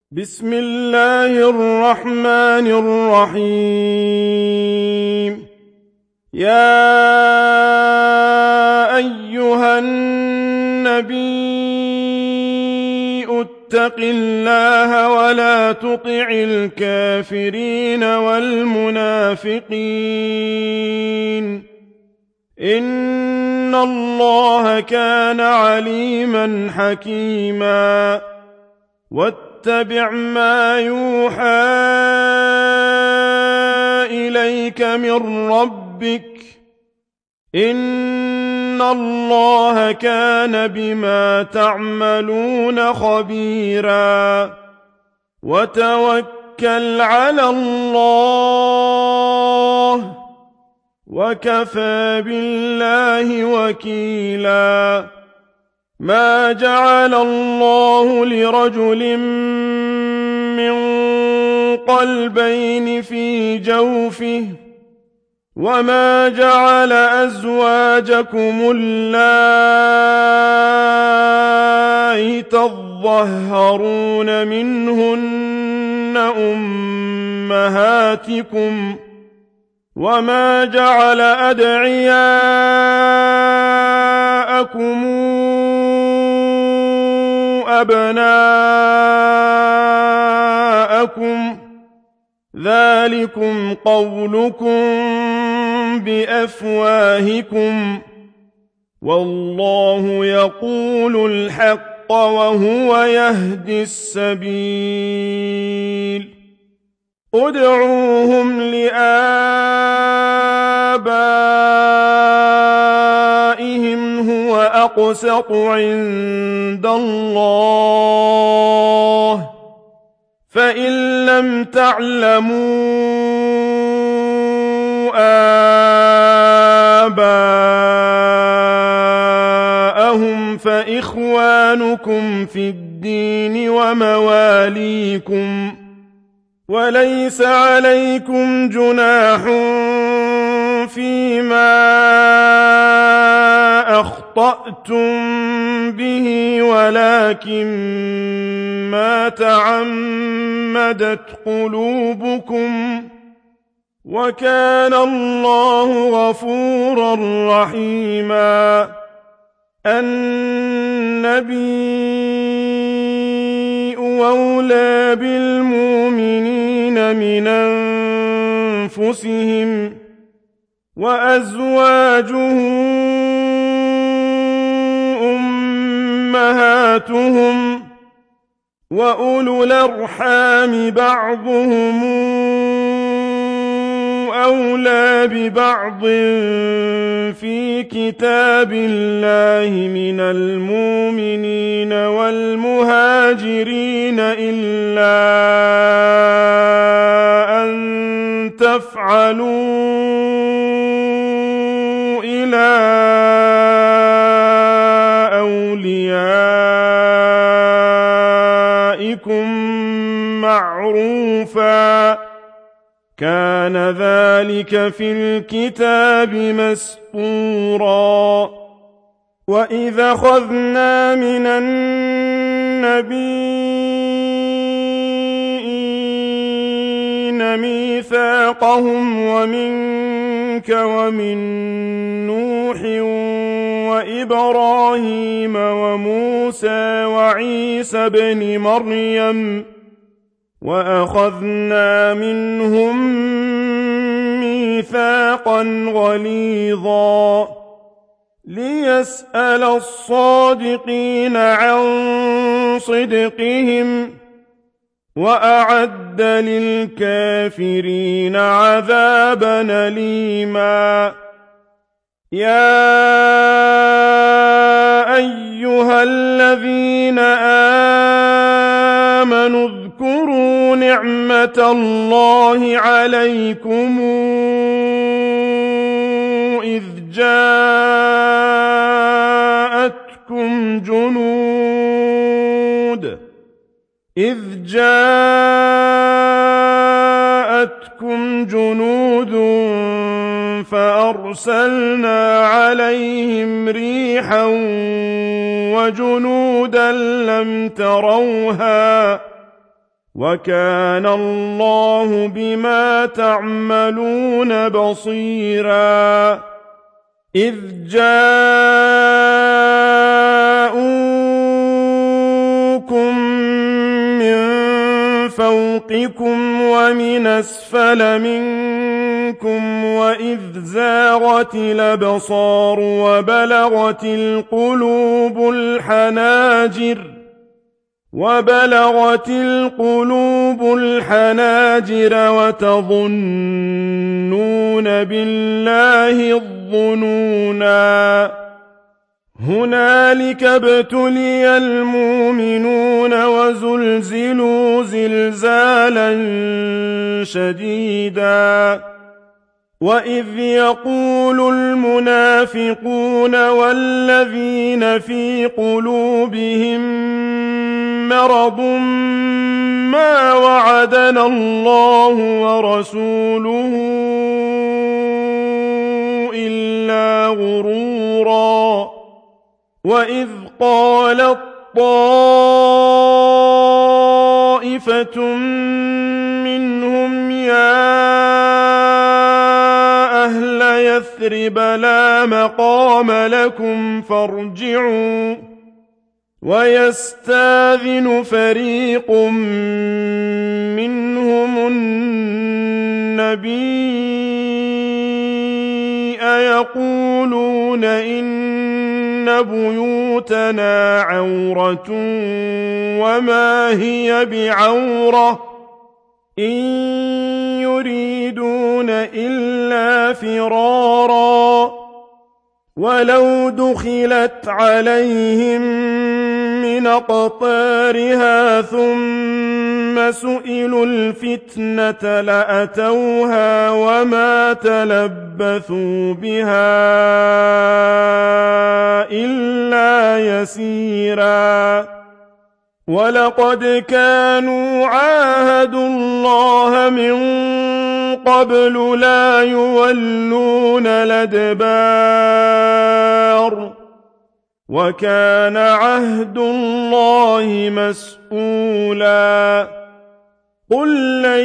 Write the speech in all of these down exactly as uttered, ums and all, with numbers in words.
بسم الله الرحمن الرحيم. يا أيها النبي اتق الله ولا تطع الكافرين والمنافقين إن الله كان عليما حكيما. واتبع ما يوحى إليك من ربك إن الله كان بما تعملون خبيرا. وتوكل على الله وكفى بالله وكيلا. ما جعل الله لرجل من قلبين في جوفه وما جعل أزواجكم اللائي تظهرون منهن أمهاتكم وما جعل أدعياءكم أبناءكم ذلكم قولكم بأفواهكم والله يقول الحق وهو يهدي السبيل. ادعوهم لآبائهم هو أقسط عند الله فإن لم تعلموا آباءهم فإخوانكم في الدين ومواليكم وليس عليكم جناح فيما أخطأتم به ولكن ما تعمدت قلوبكم وكان الله غفورا رحيما. النبي أولى بالمؤمنين من أنفسهم وأزواجه أمهاتهم وأولو الأرحام بعضهم أولى ببعض في كتاب الله من المؤمنين والمهاجرين إلا أن تفعلوا إلى أوليائكم معروفا كان ذلك في الكتاب مسطورا. وإذا أخذنا من النبيين ميثاقهم ومنك ومن نوح وإبراهيم وموسى وعيسى ابن مريم وأخذنا منهم ميثاقا غليظا ليسأل الصادقين عن صدقهم وأعد للكافرين عذابا أليما. يا أيها الذين آمنوا اذكروا نعمة الله عليكم إذ جاءتكم جنود إذ جاءتكم جنود فأرسلنا عليهم ريحا وجنودا لم تروها وَكَانَ اللَّهُ بِمَا تَعْمَلُونَ بَصِيرًا إِذْ جَاءُوكُم مِّن فَوْقِكُمْ وَمِنْ أَسْفَلَ مِنكُمْ وَإِذْ زَاغَتِ الْأَبْصَارُ وَبَلَغَتِ الْقُلُوبُ الْحَنَاجِرَ وَبَلَغَتِ الْقُلُوبُ الْحَنَاجِرَ وَتَظُنُّونَ بِاللَّهِ الظُّنُونَا هُنَالِكَ ابْتُلِيَ الْمُؤْمِنُونَ وَزُلْزِلُوا زِلْزَالًا شَدِيدًا وَإِذْ يَقُولُ الْمُنَافِقُونَ وَالَّذِينَ فِي قُلُوبِهِم مَّرَضٌ مَّا وَعَدَنَا اللَّهُ وَرَسُولُهُ إِلَّا غُرُورًا وَإِذْ قَالَت طَّائِفَةٌ مِّنْهُمْ يَا أَهْلَ يَثْرِبَ لَا مَقَامَ لَكُمْ فَارْجِعُوا وَيَسْتَأْذِنُ فَرِيقٌ مِّنْهُمُ النَّبِيَّ يَقُولُونَ إِنَّ بُيُوتَنَا عَوْرَةٌ وَمَا هِيَ بِعَوْرَةٍ إِن يُرِيدُونَ إِلَّا فِرَارًا وَلَوْ دُخِلَتْ عَلَيْهِم مِّنْ أَقْطَارِهَا ثُمَّ سُئِلُوا الْفِتْنَةَ لَأَتَوْهَا وَمَا تَلَبَّثُوا بِهَا إِلَّا يَسِيرًا وَلَقَدْ كَانُوا عَاهَدُوا اللَّهَ مِن قَبْلُ لَا يُوَلُّونَ الْأَدْبَارَ وَكَانَ عَهْدُ اللَّهِ مَسْئُولًا قُل لَّن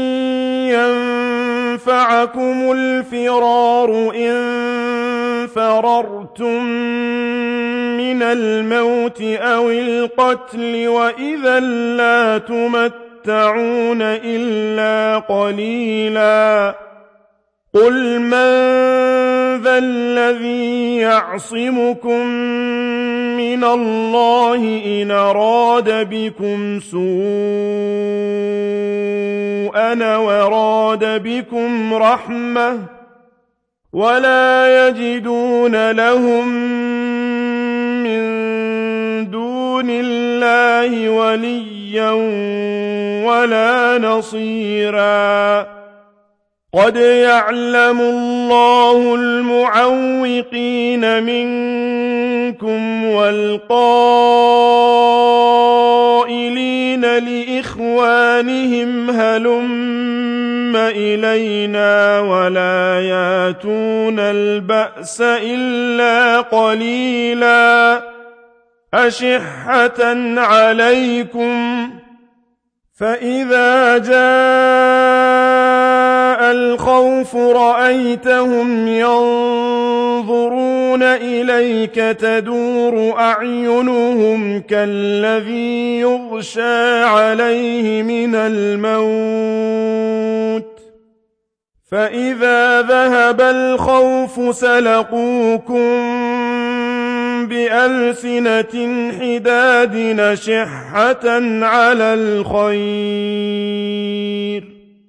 يَنفَعَكُمُ الْفِرَارُ إِن فَرَرْتُم مِّنَ الْمَوْتِ أَوِ الْقَتْلِ وَإِذًا لَّا تُمَتَّعُونَ إِلَّا قَلِيلًا قُلْ مَن ذَا الَّذِي يَعْصِمُكُم مِّنَ اللَّهِ إِنْ أَرَادَ بِكُمْ سُوءًا وَأَرَادَ بِكُمْ رَحْمَةً وَلَا يَجِدُونَ لَهُم مِّن دُونِ اللَّهِ وَلِيًّا وَلَا نَصِيرًا قَدْ يَعْلَمُ اللَّهُ الْمُعَوِّقِينَ مِنكُمْ وَالْقَائِلِينَ لِإِخْوَانِهِمْ هَلُمَّ إِلَيْنَا وَلَا يَأْتُونَ الْبَأْسَ إِلَّا قَلِيلًا أَشِحَّةً عَلَيْكُمْ فَإِذَا جَاءَ الْخَوْفُ رَأَيْتَهُمْ يَنظُرُونَ إِلَيْكَ تَدُورُ أَعْيُنُهُمْ كَالَّذِي يُغْشَىٰ عَلَيْهِ مِنَ الْمَوْتِ فَإِذَا ذَهَبَ الْخَوْفُ سَلَقُوكُم بِأَلْسِنَةٍ حِدَادٍ أَشِحَّةً عَلَى الْخَيْرِ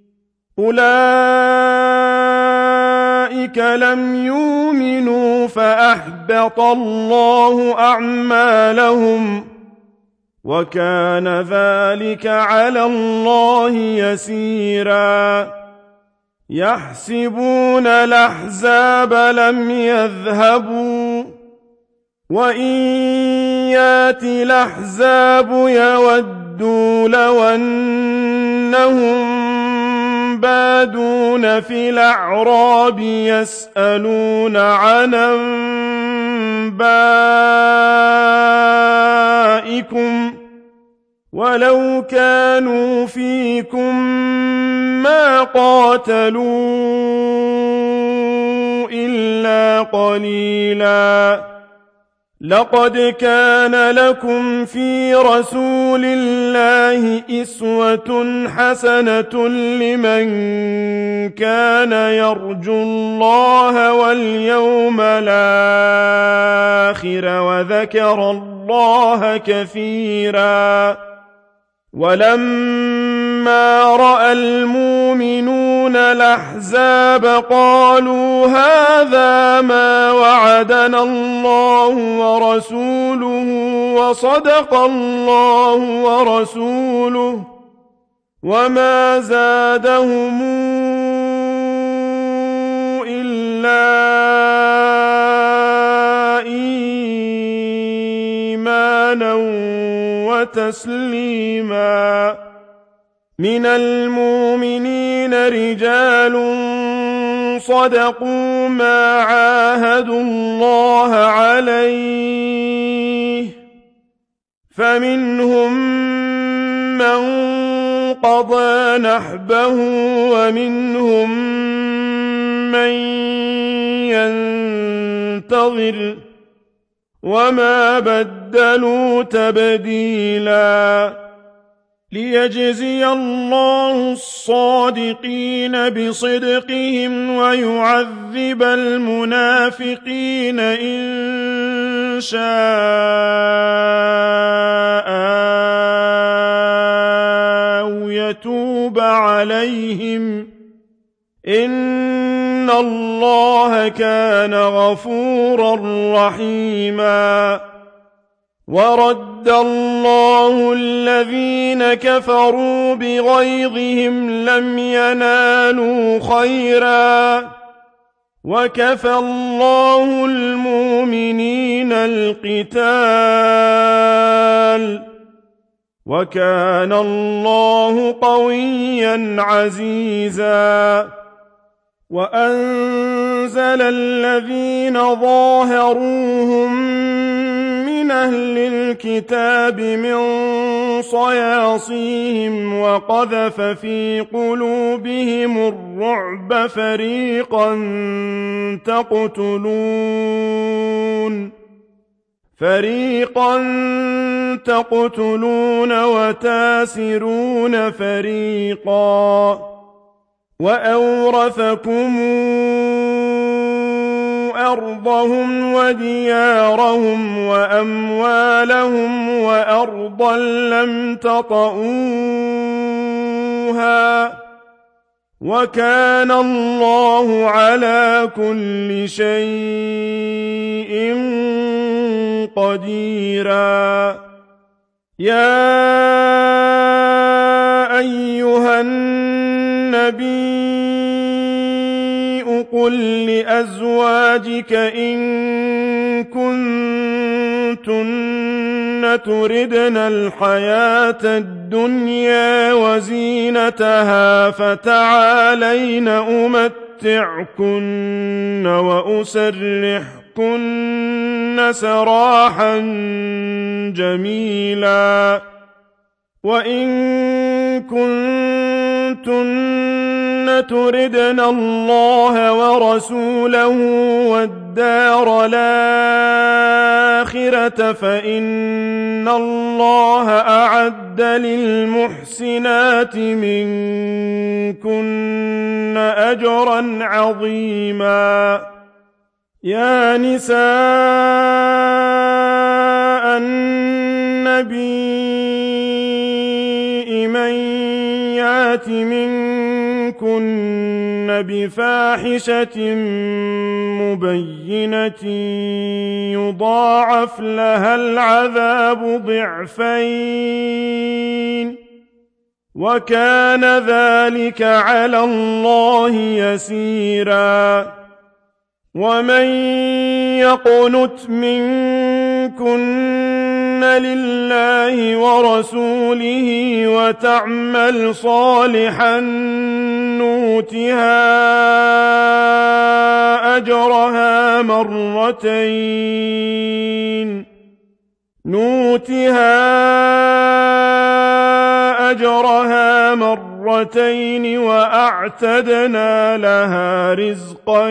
أُولَٰئِكَ لَمْ يُؤْمِنُوا فَأَحْبَطَ اللَّهُ أَعْمَالَهُمْ وَكَانَ ذَٰلِكَ عَلَى اللَّهِ يَسِيرًا يَحْسَبُونَ الْأَحْزَابَ لَمْ يَذْهَبُوا وَإِن يَأْتِ الْأَحْزَابُ يَوَدُّوا لَوْ أَنَّهُم بَادُونَ فِي الْأَعْرَابِ يَسْأَلُونَ عَنْ أَنبَائِكُمْ وَلَوْ كَانُوا فِيكُم مَّا قَاتَلُوا إِلَّا قَلِيلًا لَقَدْ كَانَ لَكُمْ فِي رَسُولِ اللَّهِ أُسْوَةٌ حَسَنَةٌ لِّمَن كَانَ يَرْجُو اللَّهَ وَالْيَوْمَ الْآخِرَ وَذَكَرَ اللَّهَ كَثِيرًا وَلَمَّا رَأَى الْمُؤْمِنُونَ الْأَحْزَابَ قَالُوا هَٰذَا مَا وَعَدَنَا اللَّهُ وَرَسُولُهُ وَصَدَقَ اللَّهُ وَرَسُولُهُ وَمَا زَادَهُمْ إِلَّا إِيمَانًا وَتَسْلِيمًا مِنَ الْمُؤْمِنِينَ رِجَالٌ صَدَقُوا مَا عَاهَدُوا اللَّهَ عَلَيْهِ فَمِنْهُم مَّن قَضَىٰ نَحْبَهُ وَمِنْهُم مَّن يَنتَظِرُ وَمَا بَدَّلُوا تَبْدِيلًا لِيَجْزِيَ اللَّهُ الصَّادِقِينَ بِصِدْقِهِمْ وَيُعَذِّبَ الْمُنَافِقِينَ إِن شَاءَ أَوْ يَتُوبَ عَلَيْهِمْ إِنَّ اللَّهَ كَانَ غَفُورًا رَّحِيمًا وَرَدَّ اللَّهُ الَّذِينَ كَفَرُوا بِغَيظِهِمْ لَمْ يَنَالُوا خَيْرًا وَكَفَى اللَّهُ الْمُؤْمِنِينَ الْقِتَالَ وَكَانَ اللَّهُ قَوِيًّا عَزِيزًا وَأَنزَلَ الَّذِينَ ظَاهَرُوهُم مِّنْ أَهْلِ الْكِتَابِ مِن صَيَاصِيهِمْ وَقَذَفَ فِي قُلُوبِهِمُ الرُّعْبَ فَرِيقًا تَقْتُلُونَ فَرِيقًا تَقْتُلُونَ وَتَأْسِرُونَ فَرِيقًا وَأَوْرَثَكُمْ أَرْضَهُمْ وَدِيَارَهُمْ وَأَمْوَالَهُمْ وَأَرْضًا لَّمْ تَطَئُوهَا وَكَانَ اللَّهُ عَلَىٰ كُلِّ شَيْءٍ قَدِيرًا يَا أَيُّهَا النَّبِيُّ قُل لِّأَزْوَاجِكَ إِن كُنتُنَّ تُرِدْنَ الْحَيَاةَ الدُّنْيَا وَزِينَتَهَا فَتَعَالَيْنَ أُمَتِّعْكُنَّ وَأُسَرِّحْكُنَّ سَرَاحًا جَمِيلًا وَإِن كُنتُنَّ تُرِدْنَ اللَّهَ وَرَسُولَهُ وَالدَّارَ الْآخِرَةَ فَإِنَّ اللَّهَ أَعَدَّ لِلْمُحْسِنَاتِ مِنكُنَّ أَجْرًا عَظِيمًا يَا نِسَاءَ النَّبِيِّ مَن يَأْتِ مِنكُنَّ بِفَاحِشَةٍ مُّبَيِّنَةٍ يُضَاعَفْ لَهَا الْعَذَابُ ضِعْفَيْنِ وَكَانَ ذَلِكَ عَلَى اللَّهِ يَسِيرًا وَمَن يَقْنُتْ مِنكُنَّ لِلَّهِ وَرَسُولِهِ وَتَعْمَلْ صَالِحًا نُّؤْتِهَا أَجْرَهَا مرتين نُؤْتِهَا أجرها مرتين وأعتدنا لها رزقا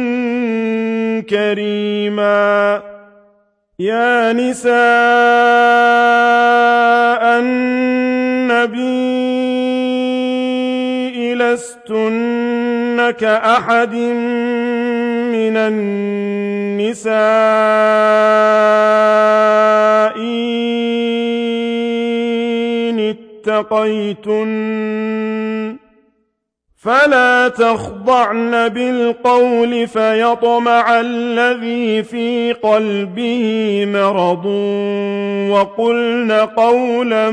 كريما يا نساء النبي لستن كأحد من النساء إن اتقيتن فلا تخضعن بالقول فيطمع الذي في قلبه مرض وقلن قولا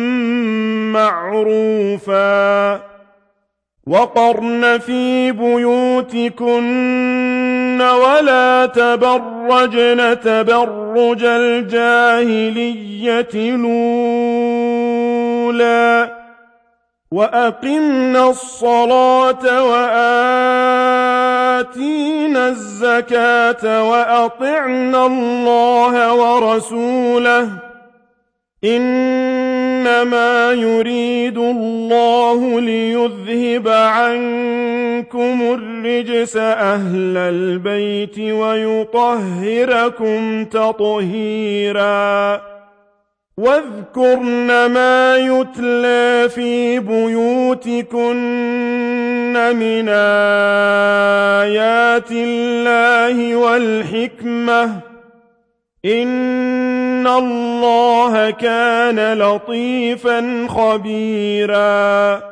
معروفا وقرن في بيوتكن ولا تبرجن تبرج الجاهلية الأولى وأقمنا الصلاة وآتينا الزكاة وأطعنا الله ورسوله إنما يريد الله ليذهب عنكم الرجس أهل البيت ويطهركم تطهيرا واذكرن ما يتلى في بيوتكن من آيات الله والحكمة إن الله كان لطيفا خبيرا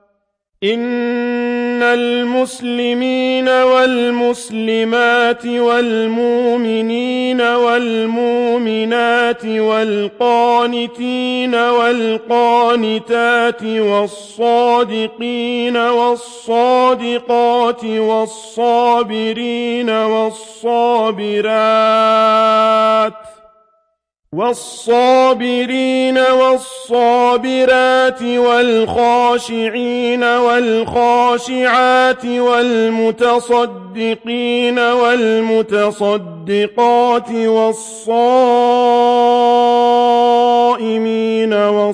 إن المسلمين والمسلمات والمؤمنين والمؤمنات والقانتين والقانتات والصادقين والصادقات والصابرين والصابرات والصابرين والصابرات والخاشعين والخاشعات والمتصدقين والمتصدقات والصائمين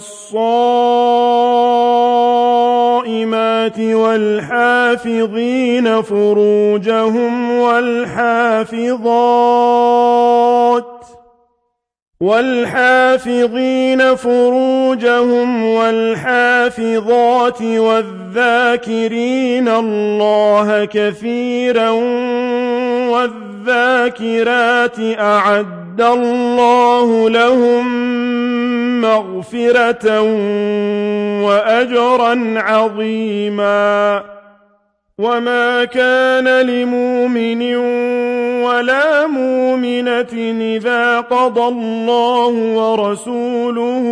والصائمات والحافظين فروجهم والحافظات والحافظين فروجهم والحافظات والذاكرين الله كثيرا والذاكرات أعد الله لهم مغفرة وأجرا عظيما وما كان لمؤمن ولا مؤمنة إذا قضى الله ورسوله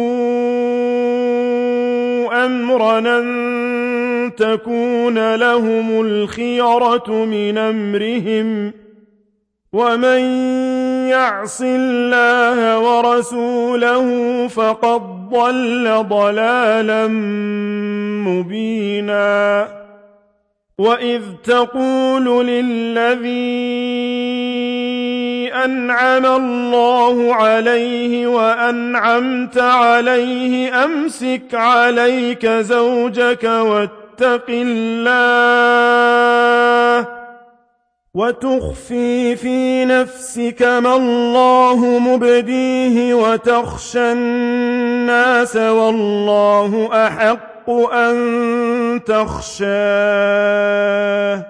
أمرا أن تكون لهم الخيرة من أمرهم ومن يعص الله ورسوله فقد ضل ضلالا مبينا وإذ تقول للذي أنعم الله عليه وأنعمت عليه أمسك عليك زوجك واتق الله وتخفي في نفسك ما الله مبديه وتخشى الناس والله أحق أن تخشاه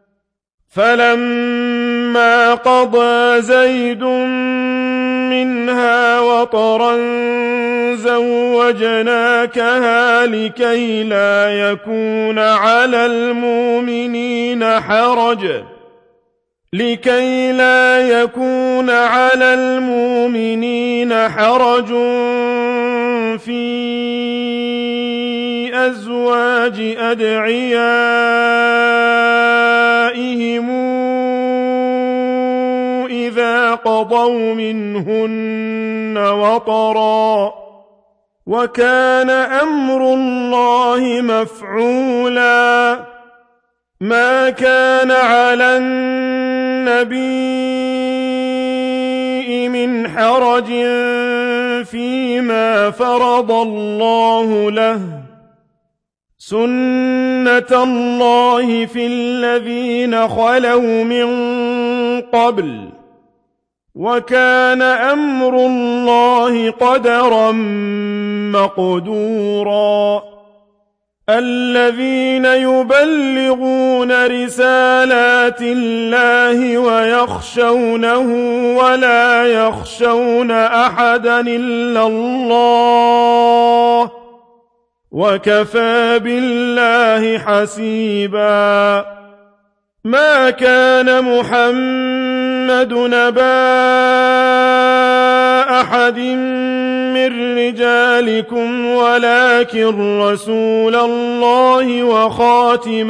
فلما قضى زيد منها وطرا زوجناكها لكي لا يكون على المؤمنين حرج لكي لا يكون على المؤمنين حرج في أزواج أدعيائهم إذا قضوا منهن وطرا وكان أمر الله مفعولا ما كان على النبي من حرج فيما فرض الله له سُنَّةَ اللَّهِ فِي الَّذِينَ خَلَوْا مِن قَبْلُ ۚ وَكَانَ أَمْرُ اللَّهِ قَدَرًا مَّقْدُورًا الَّذِينَ يُبَلِّغُونَ رِسَالَاتِ اللَّهِ وَيَخْشَوْنَهُ وَلَا يَخْشَوْنَ أَحَدًا إِلَّا اللَّهَ ۗ وَكَفَىٰ بِاللَّهِ حَسِيبًا مَا كَانَ مُحَمَّدٌ أَبَا أَحَدٍ مِّن رِّجَالِكُمْ وَلَٰكِن رَّسُولَ اللَّهِ وَخَاتَمَ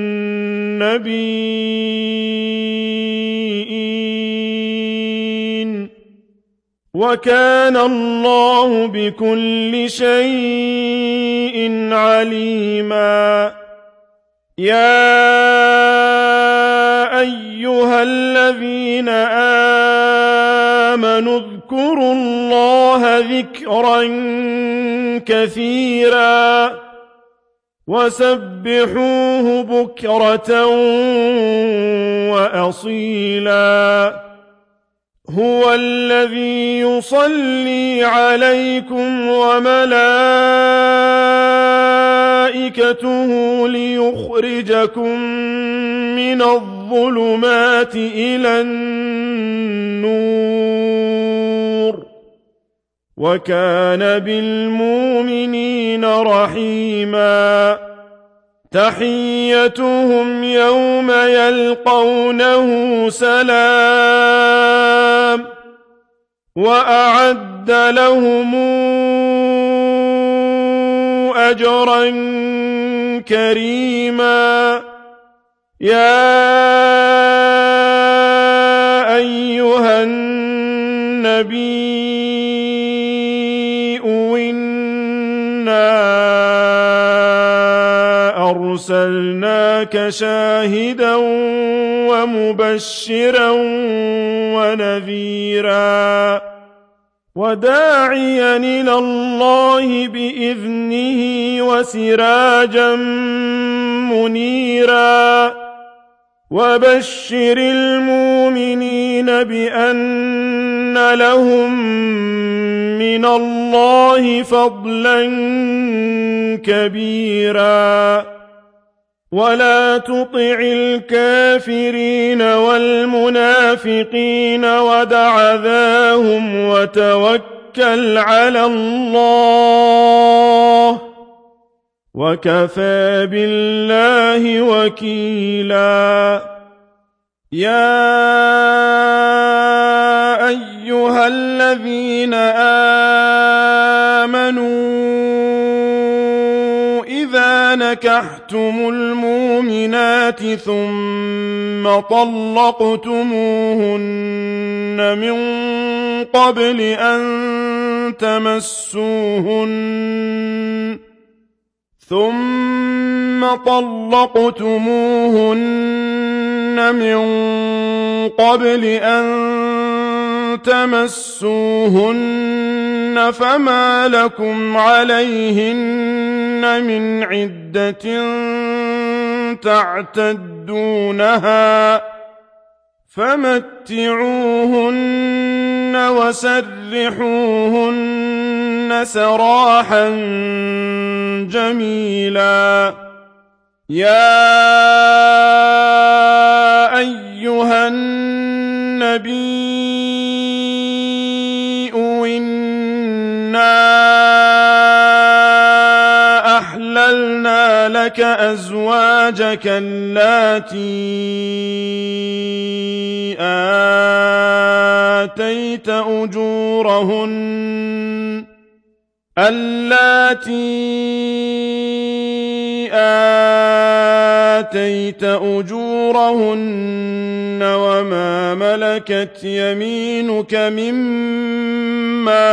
النَّبِيِّينَ وَكَانَ اللَّهُ بِكُلِّ شَيْءٍ عَلِيمًا يَا أَيُّهَا الَّذِينَ آمَنُوا اذْكُرُوا اللَّهَ ذِكْرًا كَثِيرًا وَسَبِّحُوهُ بُكْرَةً وَأَصِيلًا هُوَ الَّذِي يُصَلِّي عَلَيْكُمْ وَمَلَائِكَتُهُ لِيُخْرِجَكُم مِّنَ الظُّلُمَاتِ إِلَى النُّورِ ۚ وَكَانَ بِالْمُؤْمِنِينَ رَحِيمًا تَحِيَّتُهُمْ يَوْمَ يَلْقَوْنَهُ سَلَامٌ ۚ وَأَعَدَّ لَهُمْ أَجْرًا كَرِيمًا يَا أَيُّهَا النَّبِيُّ إِنَّا أَرْسَلْنَاكَ شَاهِدًا وَمُبَشِّرًا وَنَذِيرًا وَدَاعِيًا إِلَى اللَّهِ بِإِذْنِهِ وَسِرَاجًا مُّنِيرًا وَبَشِّرِ الْمُؤْمِنِينَ بِأَنَّ لَهُم مِّنَ اللَّهِ فَضْلًا كَبِيرًا وَلَا تُطِعِ الْكَافِرِينَ وَالْمُنَافِقِينَ وَدَعْ أَذَاهُمْ وَتَوَكَّلْ عَلَى اللَّهِ ۚ وَكَفَىٰ بِاللَّهِ وَكِيلًا يَا أَيُّهَا الَّذِينَ آمَنُوا إِذَا نَكَحْتُمُ الْمُؤْمِنَاتِ ثُمَّ طَلَّقْتُمُوهُنَّ مِن قَبْلِ أَن تَمَسُّوهُنَّ ثُمَّ طَلَّقْتُمُوهُنَّ مِن قَبْلِ أَن تَمَسُّوهُنَّ فَمَا لَكُمْ عَلَيْهِنَّ مِنْ عِدَّةٍ تَعْتَدُّونَهَا فَمَتِّعُوهُنَّ وَسَرِّحُوهُنَّ سَرَاحًا جَمِيلًا يَا أَيُّهَا النَّبِيُّ إِنَّا أَحْلَلْنَا لَكَ أَزْوَاجَكَ اللَّاتِي آتَيْتَ أُجُورَهُنَّ اللَّاتِي آتَيْتَ أُجُورَهُنَّ وَمَا مَلَكَتْ يَمِينُكَ مِمَّا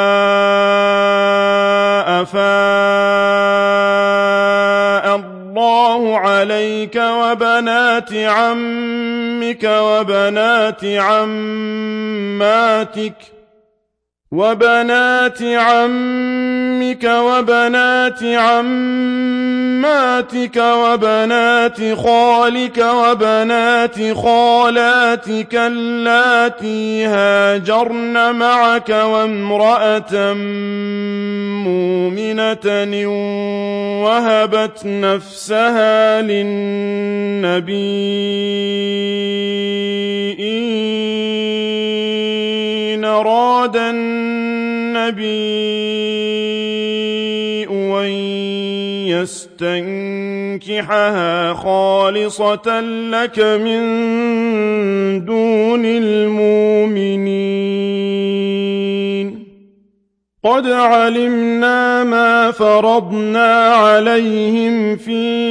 أَفَاءَ اللَّهُ عَلَيْكَ وَبَنَاتِ عَمِّكَ وَبَنَاتِ عَمَّاتِكَ وبنات عمك وبنات عماتك وبنات خالك وبنات خالاتك اللاتي هاجرن معك وامرأة مؤمنة وهبت نفسها للنبي إن أراد النبي أن يستنكحها خالصة لك من دون المؤمنين قد علمنا ما فرضنا عليهم في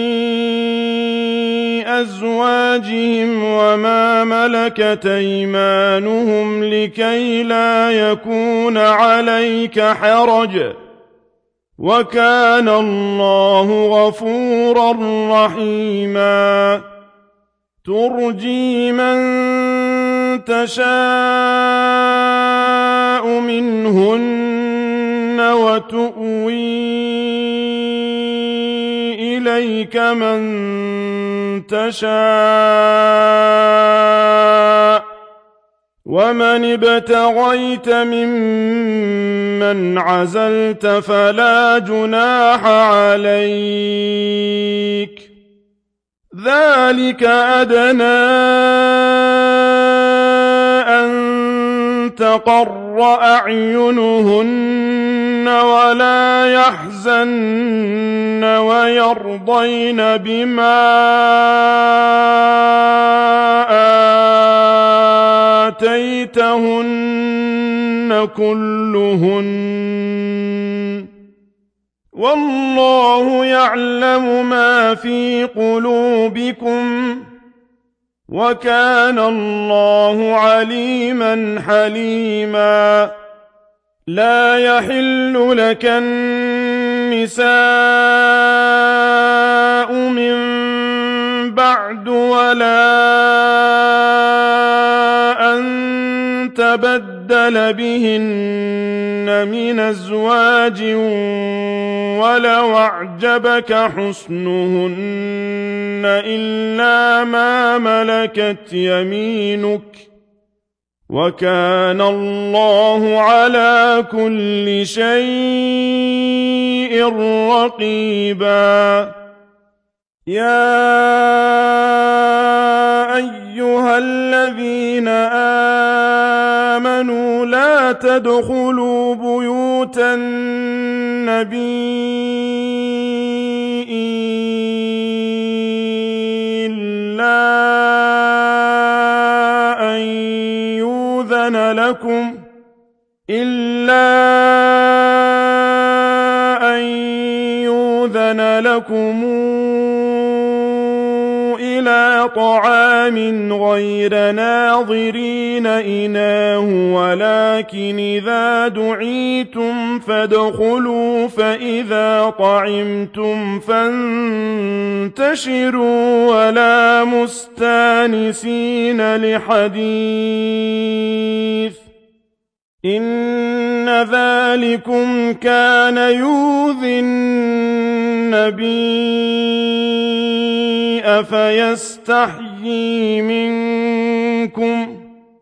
أزواجهم وما ملكت أيمانهم لكي لا يكون عليك حرج وكان الله غفورا رحيما ترجي من تشاء منهن وتؤوي إليك من تشاء ومن ابتغيت ممن عزلت فلا جناح عليك ذلك أدنى أن تقر أعينهن ولا يحزن ويرضين بما آتيتهن كلهن والله يعلم ما في قلوبكم وكان الله عليما حليما لا يحل لك النساء من بعد ولا أن تبدل بهن من أزواج ولو أعجبك حسنهن إلا ما ملكت يمينك وكان الله على كل شيء رقيبا يا أيها الذين آمنوا لا تدخلوا بيوت النبي إلا أن يؤذن لكم إلا أن يؤذن لكم إلى طعام غير ناظرين إناه ولكن إذا دعيتم فادخلوا فإذا طعمتم فانتشروا ولا مستانسين لحديث إن ذلكم كان يؤذي النبي فيستحيي منكم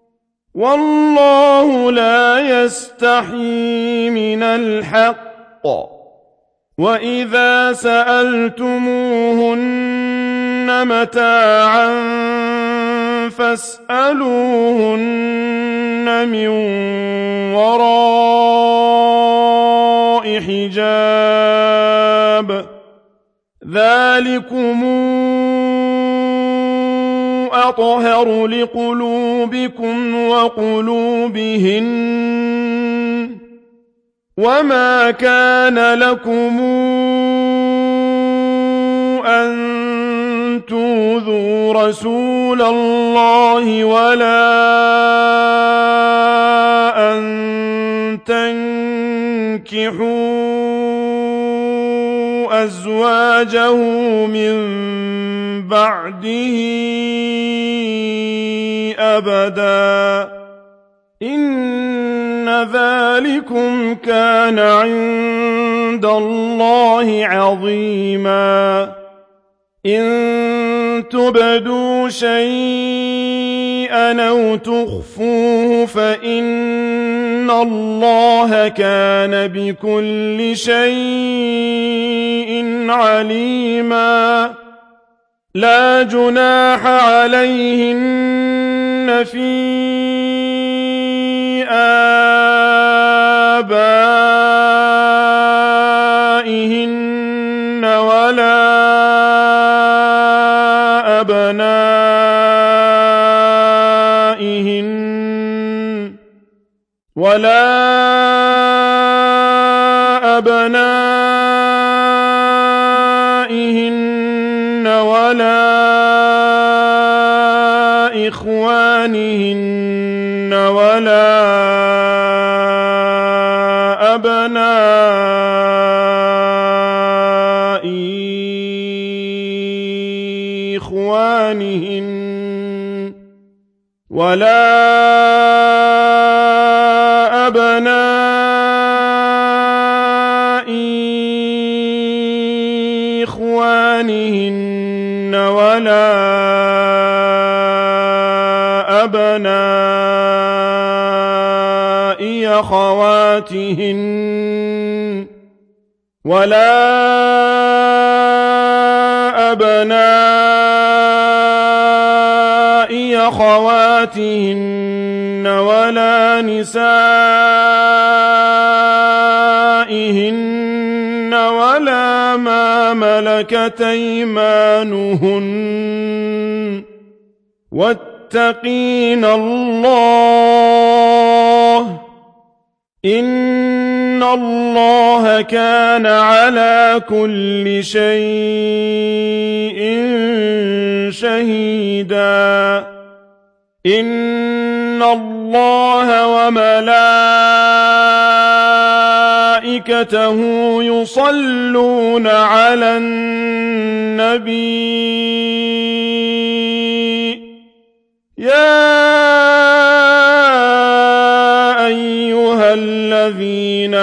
والله لا يستحيي من الحق وإذا سألتموهن متاعا فاسألوهن من وراء حجاب ذلكم أطهر لقلوبكم وقلوبهن وما كان لكم أن تؤذوا رسول الله ولا أن تنكحوا أزواجه من بعده أبدا إن ذلكم كان عند الله عظيما إن تبدوا شيئا أو تخفوه فإن الله كان بكل شيء عليما لا جناح عليهن في آبائهن ولا أبنائهن ولا أبنائهن ولا إخوانهن ولا أبناء إخوانهن ولا أبناء إخوانهن ولا أبناء أخواتهن ولا أبناء أخواتهن ولا نسائهن ولا ما ملكت أيمانهن واتقين الله إن الله كان على كل شيء شهيدا إن الله وملائكته يصلون على النبي يا أيها الذين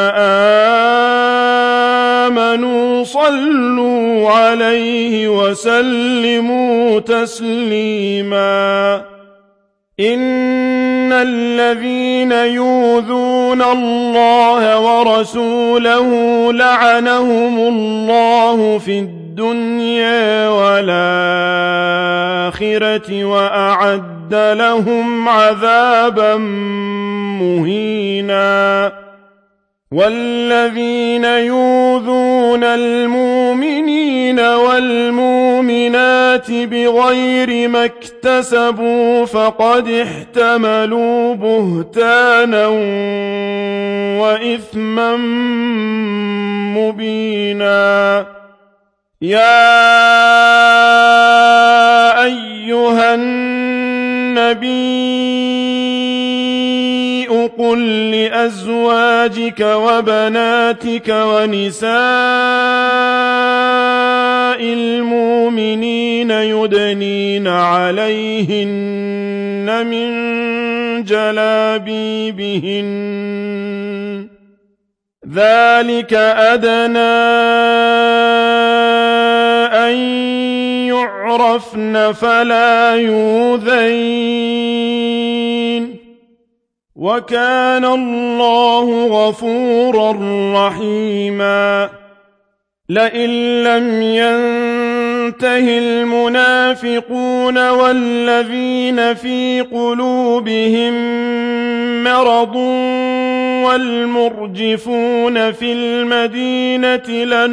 آمنوا صلوا عليه وسلموا تسليما إن الذين يؤذون الله ورسوله لعنهم الله في الدنيا والآخرة وأعد لهم عذابا مهينا والذين يؤذون المؤمنين والمؤمنات بغير ما اكتسبوا فقد احتملوا بهتانا وإثما مبينا يا أيها النبي قل لأزواجك وبناتك ونساء المؤمنين يدنين عليهن من جلابيبهن ذلك أدنى أن يعرفن فلا يؤذين وكان الله غفورا رحيما لئن لم ينته المنافقون والذين في قلوبهم مرض والمرجفون في المدينة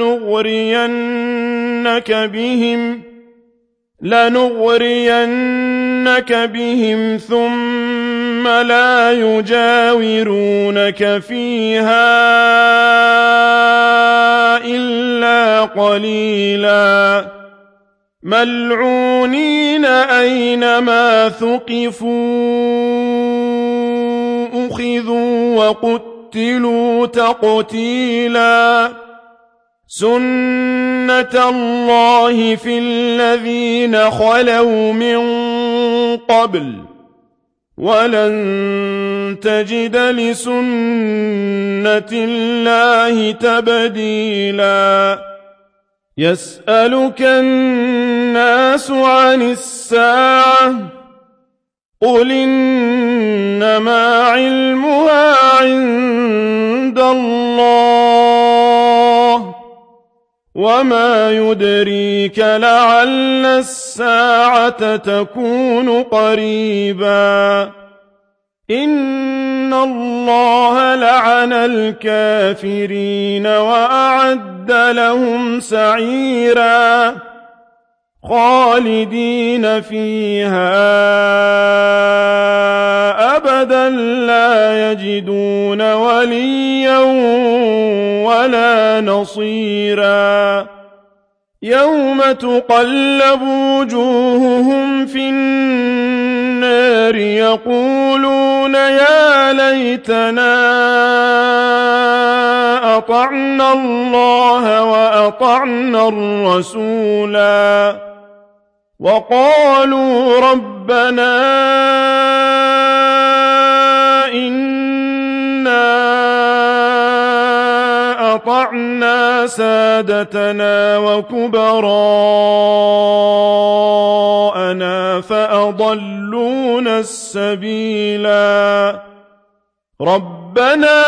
لنغرينك بهم لنغرينك بهم ثم لا يجاورونك فيها إلا قليلا ملعونين أينما ثقفوا أخذوا وقتلوا تقتيلا سنة الله في الذين خلوا من قبل ولن تجد لسنة الله تبديلا يسألك الناس عن الساعة قل إنما علمها عند الله وما يدريك لعل الساعة تكون قريبا إن الله لعن الكافرين وأعد لهم سعيرا خالدين فيها أبدا لا يجدون وليا ولا نصيرا يوم تقلب وجوههم في النار يقولون يا ليتنا أطعنا الله وأطعنا الرسولا وقالوا ربنا إنا أطعنا سادتنا وكبراءنا فأضلونا السبيلا ربنا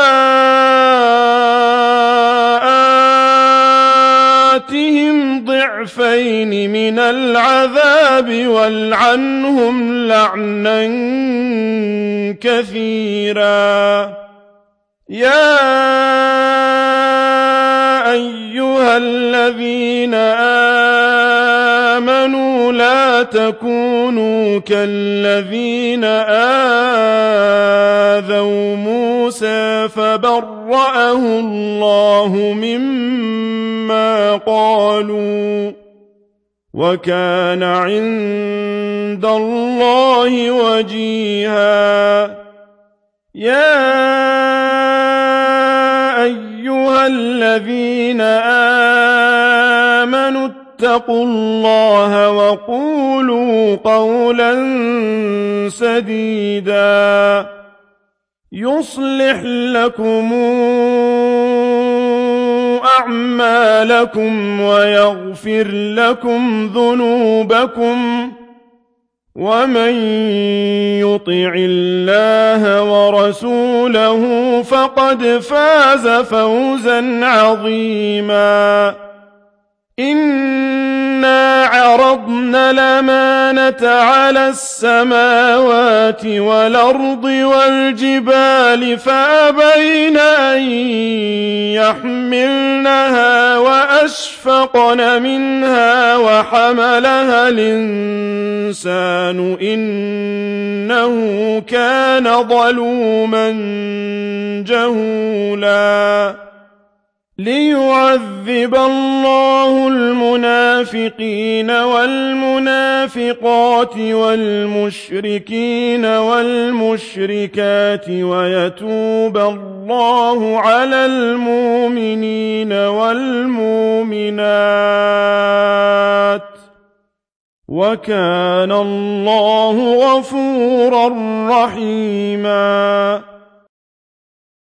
آتهم ضعفين من العذاب والعنهم لعنا كثيرا يا أيها الذين آمنوا لا تكونوا كالذين آذوا موسى فبرأه الله مما قالوا وكان عند الله وجيها يا أيها الذين آمنوا اتقوا الله وقولوا قولا سديدا يصلح لكم أعمالكم ويغفر لكم ذنوبكم ومن يطع الله ورسوله فقد فاز فوزا عظيما إنا عرضنا الأمانة على السماوات والأرض والجبال فأبين أن يحملنها وأشفقن منها وحملها الإنسان إنه كان ظلوما جهولا ليعذب الله المنافقين والمنافقات والمشركين والمشركات ويتوب الله على المؤمنين والمؤمنات وكان الله غفورا رحيما